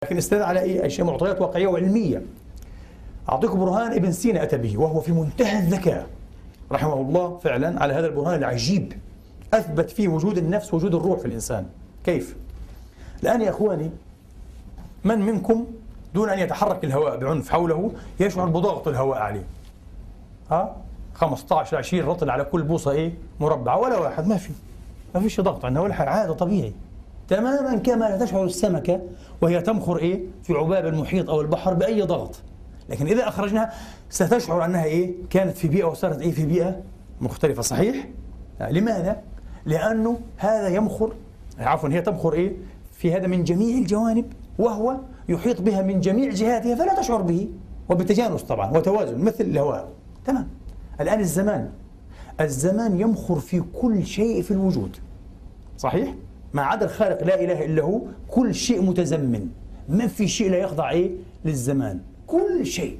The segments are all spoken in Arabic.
لكن استند على ايه؟ اشياء معطيات واقعيه وعلميه. اعطيكم برهان ابن سينا اتى به وهو في منتهى الذكاء رحمه الله فعلا على هذا البرهان العجيب، اثبت فيه وجود النفس وجود الروح في الانسان. كيف؟ الان يا اخواني، من منكم دون ان يتحرك الهواء بعنف حوله يشعر بضغط الهواء عليه؟ 15 20 رطل على كل بوصه ايه؟ مربعه، ولا واحد، ما فيش ضغط عندنا ولا حاجه، عاده طبيعي تماما كما لا تشعر السمكه وهي تمخر ايه؟ في عباب المحيط او البحر باي ضغط. لكن اذا اخرجناها ستشعر انها ايه؟ كانت في بيئه وصارت ايه؟ في بيئه مختلفه، صحيح؟ لماذا؟ لانه هذا يمخر، عفوا هي تمخر ايه؟ في هذا من جميع الجوانب، وهو يحيط بها من جميع جهاتها فلا تشعر به، وبتجانس طبعا وتوازن مثل الهواء. تمام. الآن الزمان يمخر في كل شيء في الوجود، صحيح؟ ما عدا الخالق لا إله إلا هو، كل شيء متزمن، ما في شيء لا يخضع إيه؟ للزمان، كل شيء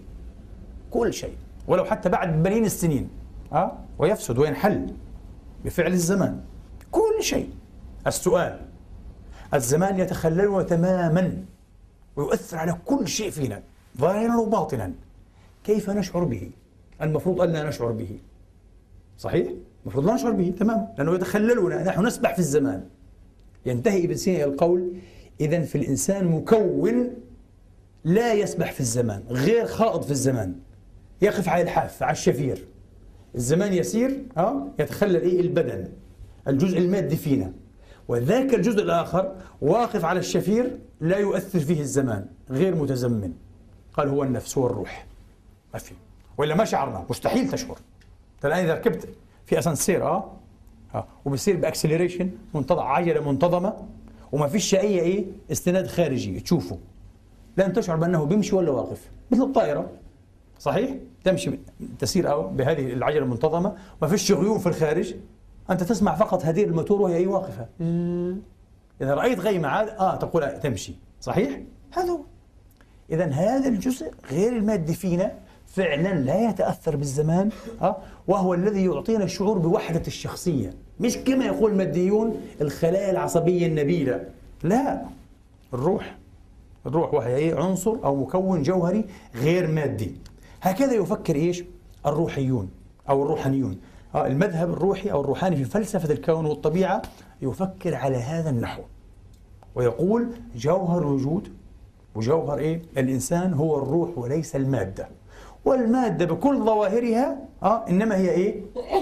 ولو حتى بعد بليين السنين ويفسد وينحل بفعل الزمان، كل شيء. السؤال: الزمان يتخللنا تماما ويؤثر على كل شيء فينا ظاهرا وباطنا، كيف نشعر به؟ المفروض أن لا نشعر به، صحيح؟ المفروض لا نشعر به تماما لأنه يتخللنا، نحن نسبح في الزمان. ينتهي ابن سينا إلى القول: إذن في الإنسان مكون لا يسبح في الزمان، غير خائض في الزمان، يقف على الحافة على الشفير. الزمان يسير يتخلل إيه؟ البدن، الجزء المادي فينا، وذاك الجزء الآخر واقف على الشفير لا يؤثر فيه الزمان، غير متزمن. قال هو النفس، هو الروح. ما في، وإلا ما شعرنا، مستحيل تشعر. الآن إذا ركبت في أسانسير وبصير بأكسلريشن منتظم، عجلة منتظمة وما فيش أي استناد خارجي تشوفه، لن تشعر بأنه بيمشي ولا واقف، مثل الطائرة، صحيح؟ تمشي تسير بهذه العجلة المنتظمة، ما فيش غيوم في الخارج، أنت تسمع فقط هذه الموتور وهي واقفة. إذا رأيت غيمة عاد تقول تمشي، صحيح؟ هذا هو. إذن هذا الجزء غير المادي فينا فعلا لا يتأثر بالزمان، وهو الذي يعطينا الشعور بوحدة الشخصية، مش كما يقول الماديون الخلايا العصبية النبيلة، لا، الروح وهي عنصر أو مكون جوهري غير مادي. هكذا يفكر إيش؟ الروحيون أو الروحانيون. المذهب الروحي أو الروحاني في فلسفة الكون والطبيعة يفكر على هذا النحو، ويقول جوهر الوجود وجوهر الإنسان هو الروح وليس المادة، والمادة بكل ظواهرها إنما هي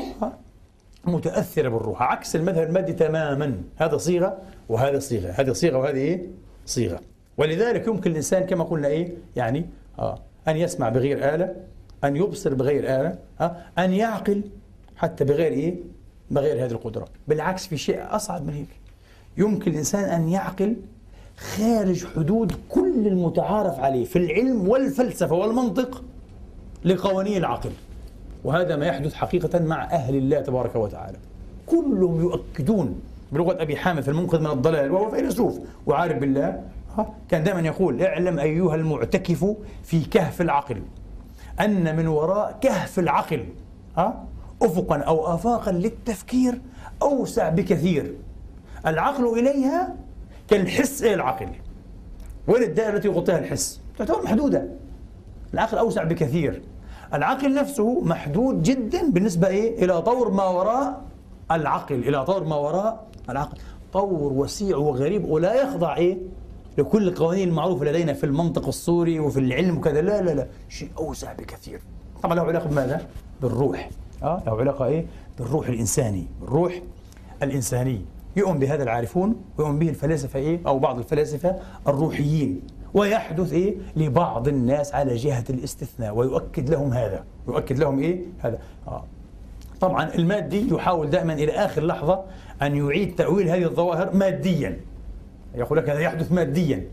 متأثرة بالروح، عكس المذهب المادي تماما. هذا صيغة وهذا صيغة، هذه صيغة وهذه صيغة. ولذلك يمكن الإنسان كما قلنا يعني أن يسمع بغير آلة، أن يبصر بغير آلة، أن يعقل حتى بغير بغير هذه القدرة. بالعكس في شيء أصعب من هيك، يمكن الإنسان أن يعقل خارج حدود كل المتعارف عليه في العلم والفلسفة والمنطق لقوانين العقل. وهذا ما يحدث حقيقة مع أهل الله تبارك وتعالى، كلهم يؤكدون بلغة أبي حامد في المنقذ من الضلال، وهو فيلسوف وعارف بالله، كان دائما يقول: اعلم أيها المعتكف في كهف العقل أن من وراء كهف العقل أفقا أو آفاقا للتفكير أوسع بكثير، العقل إليها كالحس إلى العقل. وين الدائرة التي يغطيها الحس؟ تعتبر محدودة. العقل أوسع بكثير، العقل نفسه محدود جدا بالنسبة إلى طور ما وراء العقل، إلى طور ما وراء العقل، طور وسيع وغريب ولا يخضع لكل القوانين المعروفة لدينا في المنطق الصوري وفي العلم وكذا، لا، شيء أوسع بكثير. طبعا له علاقة بماذا؟ بالروح، له علاقة بالروح الإنساني، بالروح الإنساني. يؤمن بهذا العارفون ويؤمن به الفلاسفة أو بعض الفلاسفة الروحيين، ويحدث لبعض الناس على جهة الاستثناء، ويؤكد لهم هذا، يؤكد لهم هذا. طبعا المادي يحاول دائما إلى آخر لحظة أن يعيد تأويل هذه الظواهر ماديا، يقول لك هذا يحدث ماديا،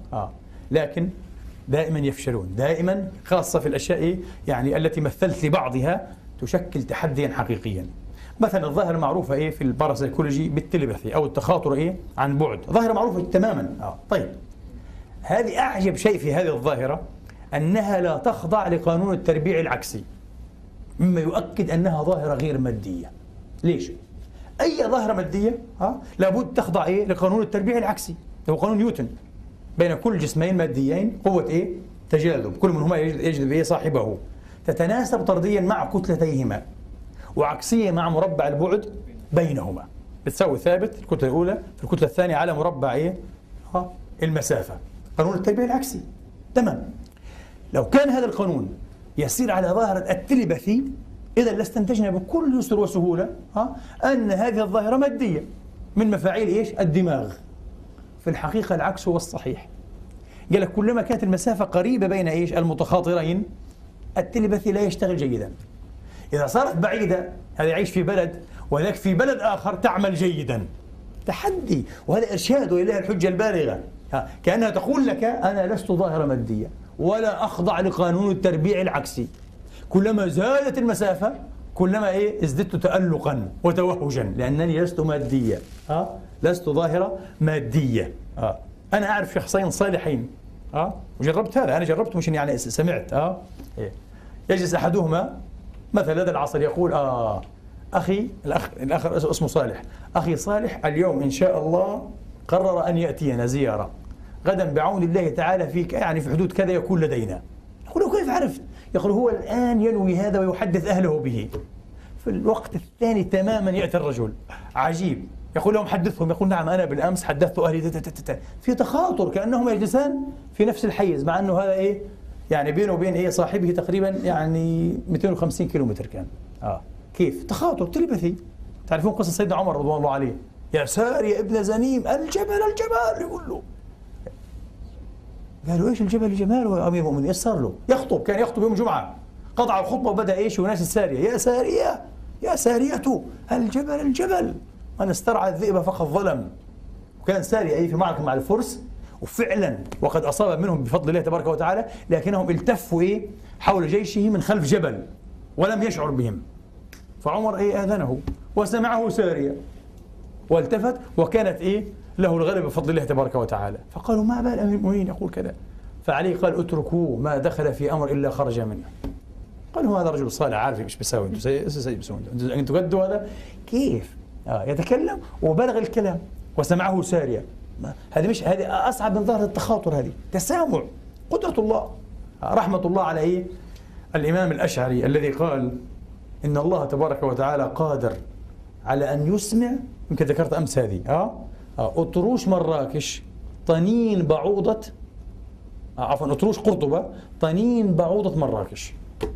لكن دائما يفشلون، دائما، خاصة في الأشياء يعني التي مثلت لبعضها تشكل تحديا حقيقيا. مثلا الظاهرة معروفة في الباراسايكولوجي بالتليباثي أو التخاطر عن بعد، ظاهرة معروفة تماما. طيب، هذه أعجب شيء في هذه الظاهرة أنها لا تخضع لقانون التربيع العكسي، مما يؤكد أنها ظاهرة غير مادية. ليش؟ أي ظاهرة مادية لابد تخضع لقانون التربيع العكسي، هو قانون نيوتن. بين كل جسمين ماديين قوة إيه؟ تجاذب، كل منهما يجذب إيه صاحبه، تتناسب طرديا مع كتلتيهما، وعكسية مع مربع البعد بينهما، بتساوي ثابت الكتلة الأولى في الكتلة الثانية على مربع إيه؟ المسافة. قانون التربية العكسي. تمام. لو كان هذا القانون يسير على ظاهرة التليباثي، إذا لاستنتجنا بكل يسر وسهولة أن هذه الظاهرة مادية من مفاعيل إيش؟ الدماغ. في الحقيقة العكس هو الصحيح. قال لك كلما كانت المسافة قريبة بين إيش؟ المتخاطرين، التليباثي لا يشتغل جيدا. إذا صارت بعيدة، هذا يعيش في بلد وذاك في بلد آخر، تعمل جيدا. تحدي، وهذا إرشاد وإليها الحجة البالغة. كأنها تقول لك أنا لست ظاهرة مادية ولا أخضع لقانون التربيع العكسي. كلما زادت المسافة كلما ازددت تألقا وتوهجا، لأنني لست مادية، لست ظاهرة مادية. أنا أعرف شخصين صالحين، وجربت هذا، أنا جربت مش يعني سمعت. يجلس أحدهما مثلا لدى العصر يقول أخي الآخر اسمه صالح، أخي صالح اليوم إن شاء الله قرر أن يأتينا زيارة، غدا بعون الله تعالى في يعني في حدود كذا يكون لدينا. يقول له كيف عرفت؟ يقول هو الآن ينوي هذا ويحدث أهله به. في الوقت الثاني تماما يأتي الرجل عجيب، يقول لهم حدثهم، يقول نعم أنا بالأمس حدثت أهلي. في تخاطر كأنهم يجلسان في نفس الحيز، مع أنه هذا يعني بينه وبين صاحبه تقريبا يعني 250 كيلومتر كان. كيف؟ تخاطر تليباثي. تعرفون قصة سيدنا عمر رضوان الله عليه، يا ساري ابن زنيم الجبل الجبل، يقول له. قالوا ايش الجبل جماله يا امير المؤمنين؟ ايش صار له؟ يخطب، كان يخطب يوم الجمعه، قطع الخطبه وبدا يناشد الساريه، يا ساريه يا ساريه الجبل الجبل، من استرعى الذئب فقد ظلم. وكان ساريه في معركه مع الفرس، وفعلا وقد اصاب منهم بفضل الله تبارك وتعالى، لكنهم التفوا حول جيشه من خلف جبل ولم يشعر بهم. فعمر اذنه وسمعه ساريه والتفت، وكانت له الغلبة بفضل الله تبارك وتعالى. فقالوا ما بال أمير المؤمنين يقول كذا؟ فعلي قال اتركوه، ما دخل في أمر إلا خرج منه. قالوا هذا رجل صالح عارف ايش بيساوي، انتوا قدوا هذا كيف؟ يتكلم وبلغ الكلام وسمعه سارية. هذه مش هذه أصعب من ظاهرة التخاطر، هذه تسامع، قدرة الله، رحمة الله على الإمام الأشعري الذي قال إن الله تبارك وتعالى قادر على أن يسمع، يمكن ذكرت أمس هذه أطروش مراكش طنين بعوضة، عفوا أطروش قرطبة طنين بعوضة مراكش،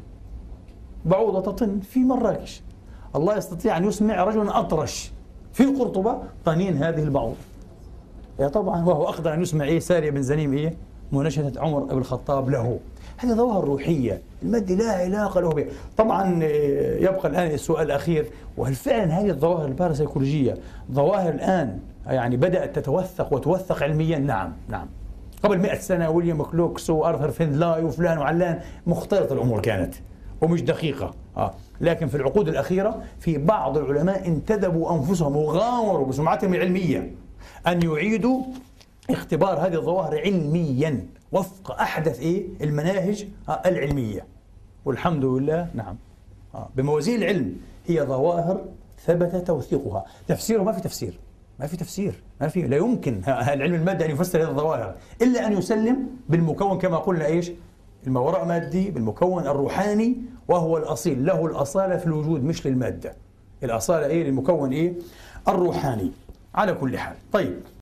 بعوضة تطن في مراكش. الله يستطيع أن يسمع رجلا أطرش في قرطبة طنين هذه البعوضة. طبعا وهو أقدر أن يسمع سارية بن زنيم مناشدة عمر بن الخطاب له. هذه ظواهر روحية، المادي لا علاقة له بها. طبعا يبقى الآن السؤال الأخير، وهل فعلا هذه الظواهر الباراسيكولوجية ظواهر الآن يعني بدأت تتوثق وتوثق علميا؟ نعم. قبل 100 سنة ويليام كلوكس وأرثر فيندلاي وفلان وعلان مختلطة الأمور كانت ومش دقيقة. لكن في العقود الأخيرة في بعض العلماء انتدبوا أنفسهم وغامروا بسمعتهم العلمية أن يعيدوا اختبار هذه الظواهر علميا وفق أحدث المناهج العلمية، والحمد لله. نعم، بموازين العلم هي ظواهر ثبت توثيقها. تفسيره ما في تفسير، لا يمكن العلم المادي أن يفسر هذه الظواهر إلا أن يسلم بالمكون كما قلنا الماوراء مادي، بالمكون الروحاني وهو الأصيل، له الأصالة في الوجود مش للمادة، الأصالة للمكون الروحاني. على كل حال، طيب.